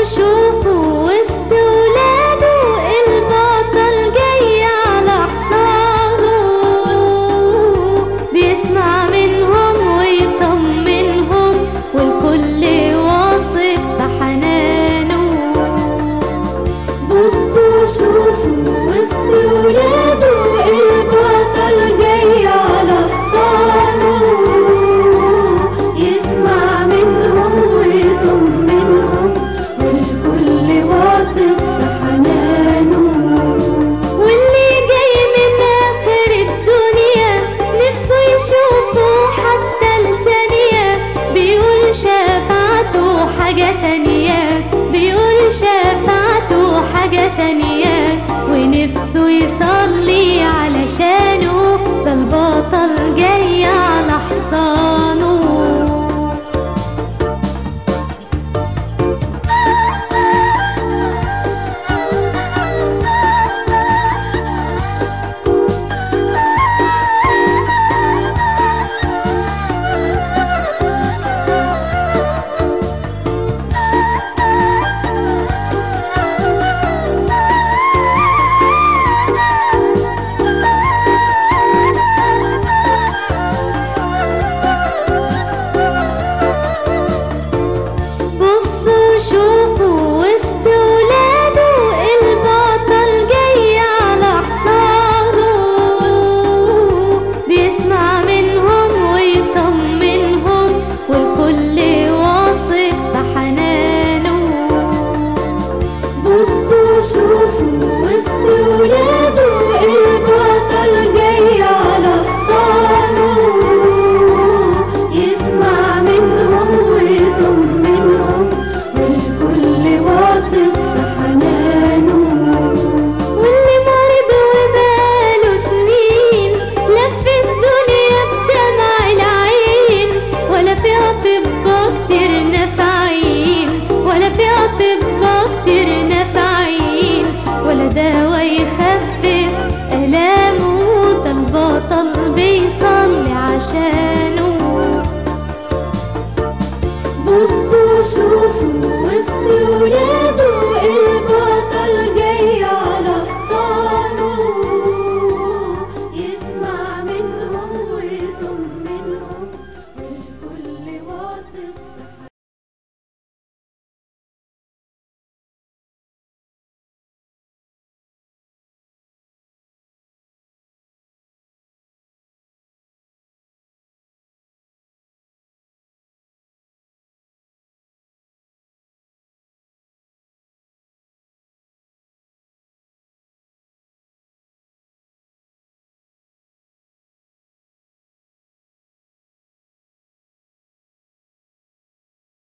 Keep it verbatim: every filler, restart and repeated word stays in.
شوفوا وسط ولاده البطل جاي على حصانه، بيسمع منهم ويطمنهم والكل واثق في حنانه. بصوا شوفوا وسط ولاده البطل جاي على حصانه، يسمع منهم ويطمنهم والكل واثق في حنانه. واللي جاي من آخر الدنيا نفسه يشوفه حتى لثانية، بيقول شفاعته حاجة تانية، بيقول شفاعته حاجة تانية، ونفسه يصلي علشانه، ده البطل جاي على حصانه. شوفوا وسط ولاده البطل جاي على حصانه، بيسمع منهم ويطمنهم والكل واثق في حنانه. بصوا شوفوا وسط ولاده